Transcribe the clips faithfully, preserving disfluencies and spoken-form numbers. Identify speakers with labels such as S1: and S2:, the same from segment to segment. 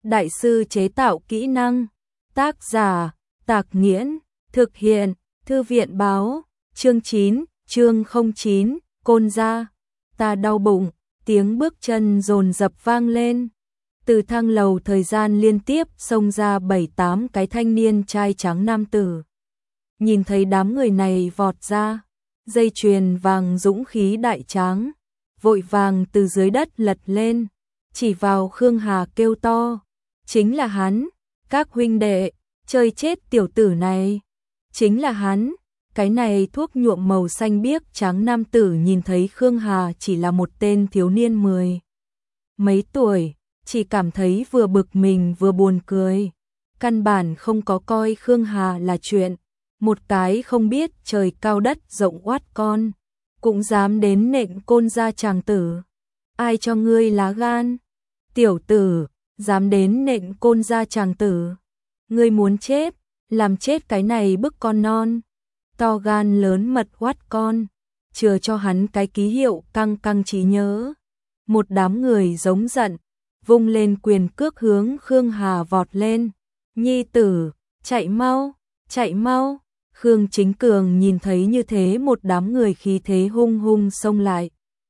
S1: đại sư chế tạo kỹ năng. Tác giả, Tạc Nghiễn, thực hiện, Thư viện báo, chương chín, chương không chín, Côn gia. Ta đau bụng, tiếng bước chân dồn dập vang lên. Từ thang lầu thời gian liên tiếp xông ra bảy tám cái thanh niên trai trắng nam tử. Nhìn thấy đám người này vọt ra, dây chuyền vàng dũng khí đại tráng, vội vàng từ dưới đất lật lên, chỉ vào Khương Hà kêu to, chính là hắn, các huynh đệ, chơi chết tiểu tử này, chính là hắn. Cái này thuốc nhuộm màu xanh biếc trắng nam tử nhìn thấy Khương Hà chỉ là một tên thiếu niên mười mấy tuổi, chỉ cảm thấy vừa bực mình vừa buồn cười, căn bản không có coi Khương Hà là chuyện, một cái không biết trời cao đất rộng oát con, cũng dám đến nện Côn gia chàng tử. Ai cho ngươi lá gan? Tiểu tử, dám đến nện Côn gia chàng tử. Ngươi muốn chết, làm chết cái này bức con non. To gan lớn mật oát con, chừa cho hắn cái ký hiệu căng căng trí nhớ. Một đám người giống giận, vung lên quyền cước hướng Khương Hà vọt lên. Nhi tử, chạy mau, chạy mau. Khương Chính Cường nhìn thấy như thế một đám người khí thế hung hung xông lại,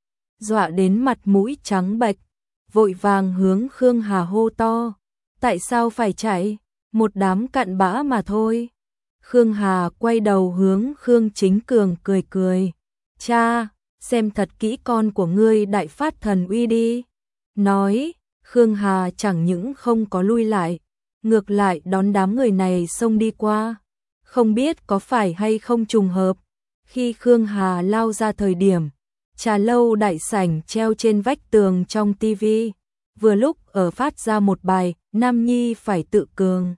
S1: dọa đến mặt mũi trắng bệch, vội vàng hướng Khương Hà hô to. Tại sao phải chạy? Một đám cặn bã mà thôi. Khương Hà quay đầu hướng Khương Chính Cường cười cười. Cha, xem thật kỹ con của ngươi đại phát thần uy đi. Nói, Khương Hà chẳng những không có lui lại, ngược lại đón đám người này xông đi qua. Không biết có phải hay không trùng hợp, khi Khương Hà lao ra thời điểm, trà lâu đại sảnh treo trên vách tường trong tivi, vừa lúc ở phát ra một bài Nam Nhi phải tự cường.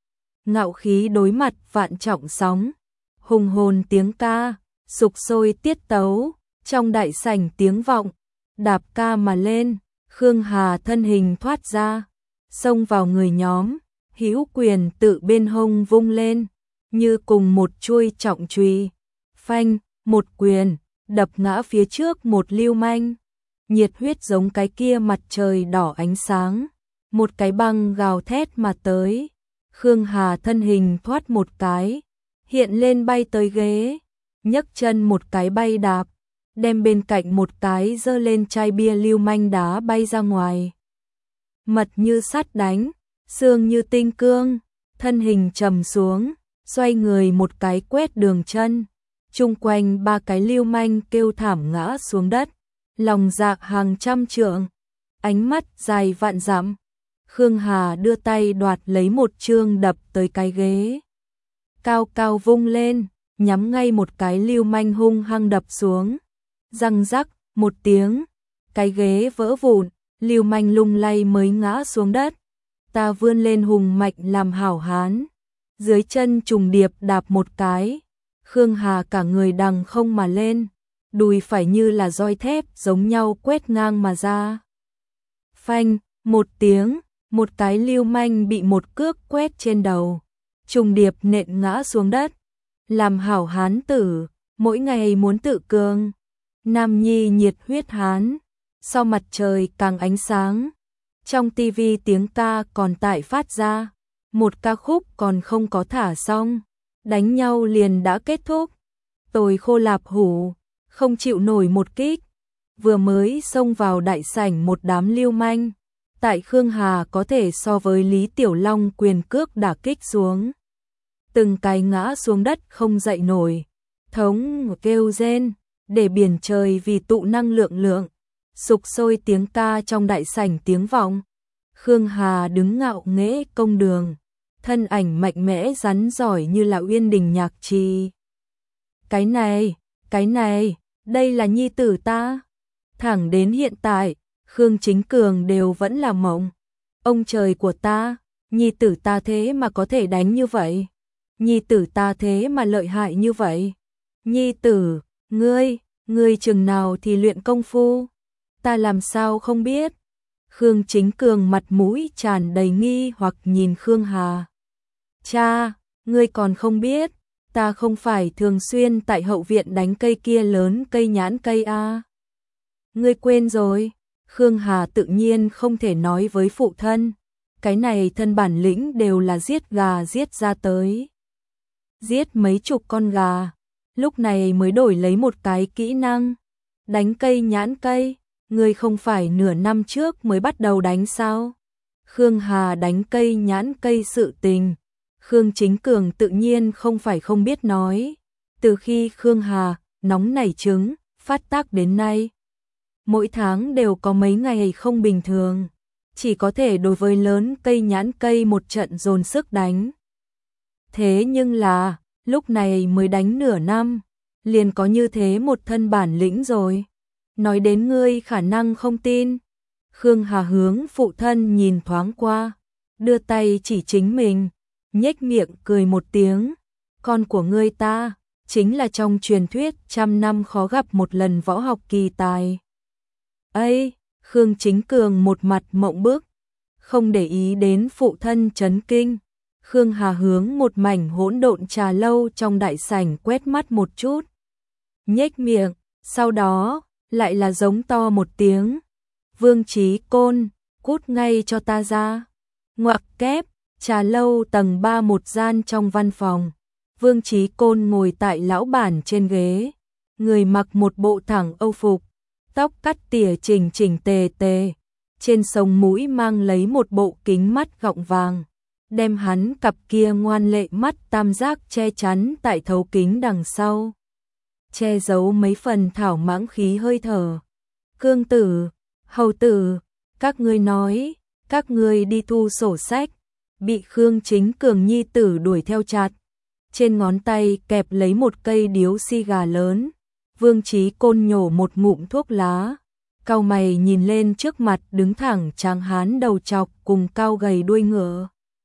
S1: Ngạo khí đối mặt vạn trọng sóng, hùng hồn tiếng ca, sục sôi tiết tấu, trong đại sảnh tiếng vọng, đạp ca mà lên, Khương Hà thân hình thoát ra, xông vào người nhóm, hữu quyền tự bên hông vung lên, như cùng một chuôi trọng chùy, phanh, một quyền, đập ngã phía trước một lưu manh, nhiệt huyết giống cái kia mặt trời đỏ ánh sáng, một cái băng gào thét mà tới. Khương Hà thân hình thoát một cái, hiện lên bay tới ghế, nhấc chân một cái bay đạp, đem bên cạnh một cái giơ lên chai bia lưu manh đá bay ra ngoài. Mật như sắt đánh, xương như tinh cương, thân hình trầm xuống, xoay người một cái quét đường chân, chung quanh ba cái lưu manh kêu thảm ngã xuống đất, lòng dạ hàng trăm trượng, ánh mắt dài vạn dặm. Khương Hà đưa tay đoạt lấy một chương đập tới cái ghế, cao cao vung lên, nhắm ngay một cái lưu manh hung hăng đập xuống. Răng rắc một tiếng, cái ghế vỡ vụn, lưu manh lung lay mới ngã xuống đất. Ta vươn lên hùng mạnh làm hảo hán, dưới chân trùng điệp đạp một cái, Khương Hà cả người đằng không mà lên, đùi phải như là roi thép giống nhau quét ngang mà ra. Phanh, một tiếng, một cái lưu manh bị một cước quét trên đầu, trùng điệp nện ngã xuống đất. Làm hảo hán tử, mỗi ngày muốn tự cường. Nam nhi nhiệt huyết hán, sau mặt trời càng ánh sáng. Trong tivi tiếng ca còn tại phát ra, một ca khúc còn không có thả xong, đánh nhau liền đã kết thúc. Tồi khô lạp hủ, không chịu nổi một kích, vừa mới xông vào đại sảnh một đám lưu manh. Tại Khương Hà có thể so với Lý Tiểu Long quyền cước đả kích xuống, từng cái ngã xuống đất không dậy nổi, thống kêu rên, để biển trời vì tụ năng lượng lượng, sục sôi tiếng ca trong đại sảnh tiếng vọng. Khương Hà đứng ngạo nghễ công đường, thân ảnh mạnh mẽ rắn giỏi như là uyên đình nhạc trì. Cái này, cái này, đây là nhi tử ta. Thẳng đến hiện tại, Khương Chính Cường đều vẫn là mộng. Ông trời của ta, nhi tử ta thế mà có thể đánh như vậy. Nhi tử ta thế mà lợi hại như vậy. Nhi tử, ngươi, ngươi chừng nào thì luyện công phu? Ta làm sao không biết? Khương Chính Cường mặt mũi tràn đầy nghi hoặc nhìn Khương Hà. Cha, ngươi còn không biết, ta không phải thường xuyên tại hậu viện đánh cây kia lớn cây nhãn cây a. Ngươi quên rồi? Khương Hà tự nhiên không thể nói với phụ thân, cái này thân bản lĩnh đều là giết gà giết ra tới. Giết mấy chục con gà, lúc này mới đổi lấy một cái kỹ năng. Đánh cây nhãn cây, ngươi không phải nửa năm trước mới bắt đầu đánh sao? Khương Hà đánh cây nhãn cây sự tình, Khương Chính Cường tự nhiên không phải không biết nói. Từ khi Khương Hà nóng nảy trứng, phát tác đến nay, mỗi tháng đều có mấy ngày không bình thường, chỉ có thể đối với lớn cây nhãn cây một trận dồn sức đánh. Thế nhưng là, lúc này mới đánh nửa năm, liền có như thế một thân bản lĩnh rồi. Nói đến ngươi khả năng không tin. Khương Hà hướng phụ thân nhìn thoáng qua, đưa tay chỉ chính mình, nhếch miệng cười một tiếng. Con của ngươi ta, chính là trong truyền thuyết trăm năm khó gặp một lần võ học kỳ tài. Ây, Khương Chính Cường một mặt mộng bức, không để ý đến phụ thân chấn kinh. Khương Hà hướng một mảnh hỗn độn trà lâu trong đại sảnh quét mắt một chút, nhếch miệng, sau đó lại là giống to một tiếng. Vương Chí Côn, cút ngay cho ta ra. Ngoặc kép, trà lâu tầng ba một gian trong văn phòng. Vương Chí Côn ngồi tại lão bản trên ghế, người mặc một bộ thẳng âu phục, tóc cắt tỉa chỉnh chỉnh tề tề, trên sống mũi mang lấy một bộ kính mắt gọng vàng, đem hắn cặp kia ngoan lệ mắt tam giác che chắn tại thấu kính đằng sau, che giấu mấy phần thảo mãng khí hơi thở. Cương tử, hầu tử, các ngươi nói, các ngươi đi thu sổ sách, bị Khương Chính Cường nhi tử đuổi theo chặt. Trên ngón tay kẹp lấy một cây điếu xì gà lớn, Vương Chí Côn nhổ một ngụm thuốc lá, cau mày nhìn lên trước mặt đứng thẳng tráng hán đầu trọc cùng cao gầy đuôi ngựa.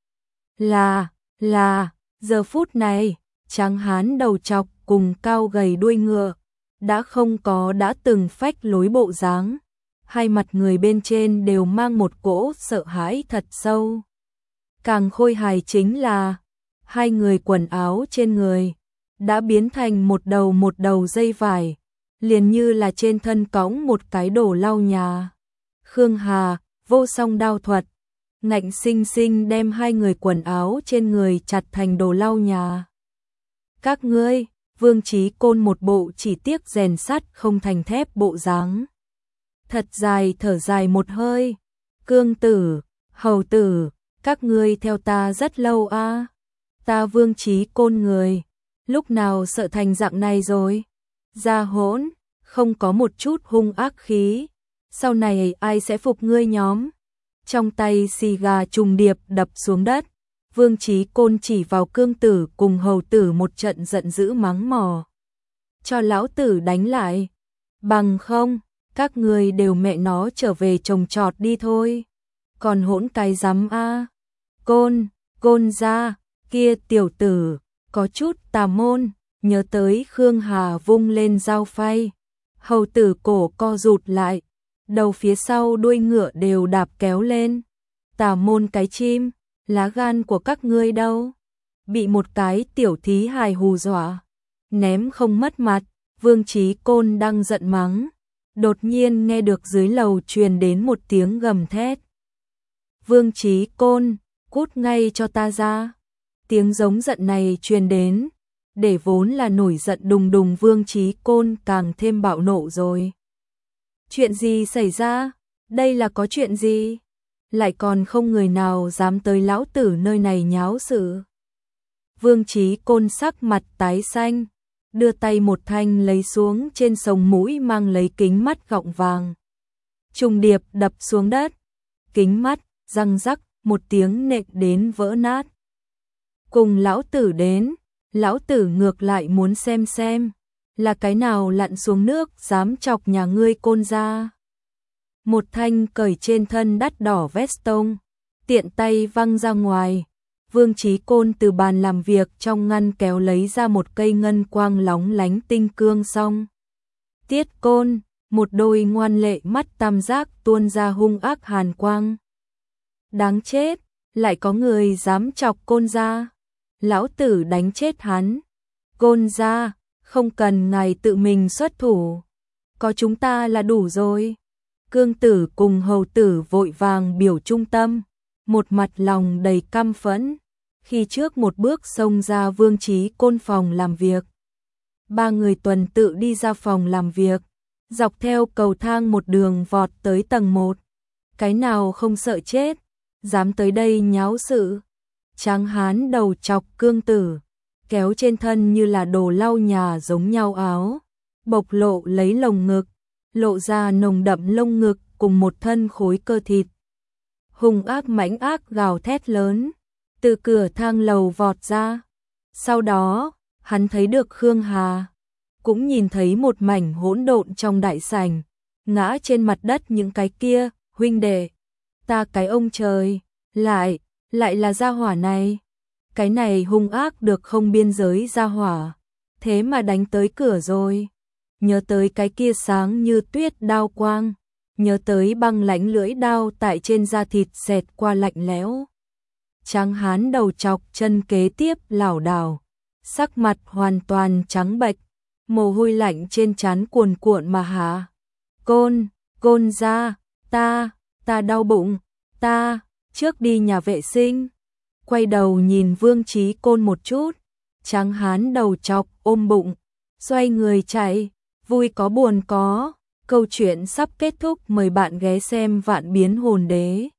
S1: Là, là, giờ phút này, tráng hán đầu trọc cùng cao gầy đuôi ngựa, đã không có đã từng phách lối bộ dáng, hai mặt người bên trên đều mang một cỗ sợ hãi thật sâu. Càng khôi hài chính là, hai người quần áo trên người đã biến thành một đầu một đầu dây vải, liền như là trên thân cõng một cái đồ lau nhà. Khương Hà, vô song đao thuật, ngạnh sinh sinh đem hai người quần áo trên người chặt thành đồ lau nhà. Các ngươi, Vương Chí Côn một bộ chỉ tiếc rèn sắt không thành thép bộ dáng. Thật dài thở dài một hơi. Cương tử, hầu tử, các ngươi theo ta rất lâu a. À? Ta Vương Chí Côn người, lúc nào sợ thành dạng này rồi? Ra hỗn, không có một chút hung ác khí. Sau này ai sẽ phục ngươi nhóm? Trong tay xì gà trùng điệp đập xuống đất. Vương Chí Côn chỉ vào Cương tử cùng hầu tử một trận giận dữ mắng mỏ. Cho lão tử đánh lại. Bằng không, các ngươi đều mẹ nó trở về trồng trọt đi thôi. Còn hỗn cái rắm a. Côn, Côn ra, kia tiểu tử, có chút tà môn, nhớ tới Khương Hà vung lên dao phay. Hầu tử cổ co rụt lại, đầu phía sau đuôi ngựa đều đạp kéo lên. Tà môn cái chim, lá gan của các ngươi đâu? Bị một cái tiểu thí hài hù dọa, ném không mất mặt. Vương Chí Côn đang giận mắng, đột nhiên nghe được dưới lầu truyền đến một tiếng gầm thét. Vương Chí Côn, cút ngay cho ta ra. Tiếng giống giận này truyền đến, để vốn là nổi giận đùng đùng Vương Chí Côn càng thêm bạo nộ rồi. Chuyện gì xảy ra? Đây là có chuyện gì? Lại còn không người nào dám tới lão tử nơi này nháo sự. Vương Chí Côn sắc mặt tái xanh, đưa tay một thanh lấy xuống trên sống mũi mang lấy kính mắt gọng vàng. Trùng điệp đập xuống đất, kính mắt, răng rắc, một tiếng nện đến vỡ nát. Cùng lão tử đến, lão tử ngược lại muốn xem xem, là cái nào lặn xuống nước dám chọc nhà ngươi Côn ra. Một thanh cởi trên thân đắt đỏ veston, tiện tay văng ra ngoài. Vương Chí Côn từ bàn làm việc trong ngăn kéo lấy ra một cây ngân quang lóng lánh tinh cương xong. Tiết Côn, một đôi ngoan lệ mắt tam giác tuôn ra hung ác hàn quang. Đáng chết, lại có người dám chọc Côn ra. Lão tử đánh chết hắn. Côn ra, không cần ngài tự mình xuất thủ. Có chúng ta là đủ rồi. Cương tử cùng hầu tử vội vàng biểu trung tâm, một mặt lòng đầy căm phẫn, khi trước một bước xông ra Vương Chí Côn phòng làm việc. Ba người tuần tự đi ra phòng làm việc, dọc theo cầu thang một đường vọt tới tầng một. Cái nào không sợ chết, dám tới đây nháo sự. Tráng hán đầu chọc cương tử, kéo trên thân như là đồ lau nhà giống nhau áo, bộc lộ lấy lồng ngực, lộ ra nồng đậm lông ngực cùng một thân khối cơ thịt. Hung ác mãnh ác gào thét lớn, từ cửa thang lầu vọt ra. Sau đó, hắn thấy được Khương Hà, cũng nhìn thấy một mảnh hỗn độn trong đại sảnh, ngã trên mặt đất những cái kia, huynh đệ, ta cái ông trời, lại, lại là gia hỏa này. Cái này hung ác được không biên giới gia hỏa, thế mà đánh tới cửa rồi. Nhớ tới cái kia sáng như tuyết đao quang, nhớ tới băng lãnh lưỡi đao tại trên da thịt xẹt qua lạnh lẽo. Tráng hán đầu chọc chân kế tiếp lảo đảo, sắc mặt hoàn toàn trắng bệch, mồ hôi lạnh trên trán cuồn cuộn mà hạ. Côn, Côn ra, ta, ta đau bụng, ta, trước đi nhà vệ sinh. Quay đầu nhìn Vương Chí Côn một chút, tráng hán đầu chọc ôm bụng, xoay người chạy, vui có buồn có. Câu chuyện sắp kết thúc, mời bạn ghé xem Vạn Biến Hồn Đế.